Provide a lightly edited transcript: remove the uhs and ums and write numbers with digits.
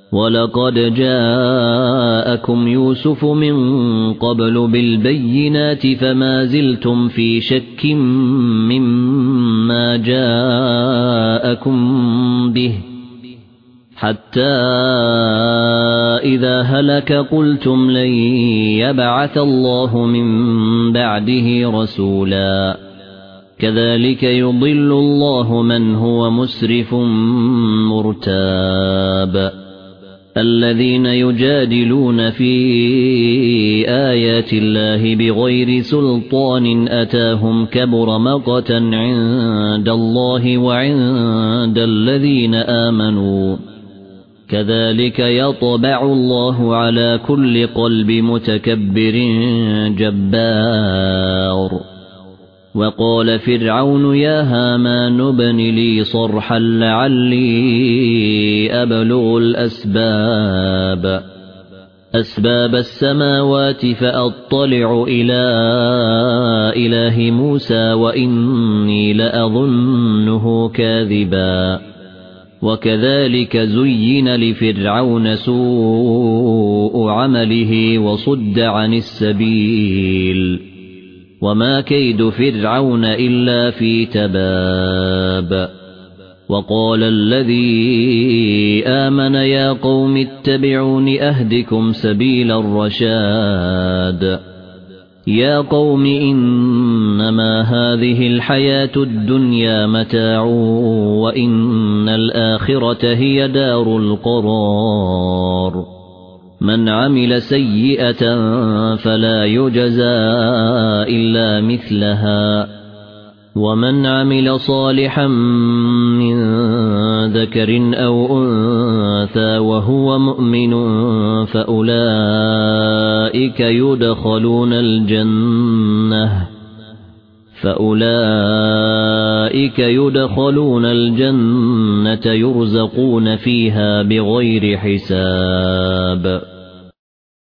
ولقد جاءكم يوسف من قبل بالبينات فما زلتم في شك مما جاءكم به حتى إذا هلك قلتم لن يبعث الله من بعده رسولا كذلك يضل الله من هو مسرف مرتاب الذين يجادلون في آيات الله بغير سلطان أتاهم كبر مقتا عند الله وعند الذين آمنوا كذلك يطبع الله على كل قلب متكبر جبار وقال فرعون يا هامان ابن لي صرحا لعلي أبلغ أسباب السماوات فأطلع إلى إله موسى وإني لأظنه كاذبا وكذلك زين لفرعون سوء عمله وصد عن السبيل وما كيد فرعون إلا في تباب وقال الذي آمن يا قوم اتبعون أهدكم سبيل الرشاد يا قوم إنما هذه الحياة الدنيا متاع وإن الآخرة هي دار القرار من عمل سيئة فلا يجزى إلا مثلها ومن عمل صالحا من ذكر أو أنثى وهو مؤمن فأولئك يدخلون الجنة يرزقون فيها بغير حساب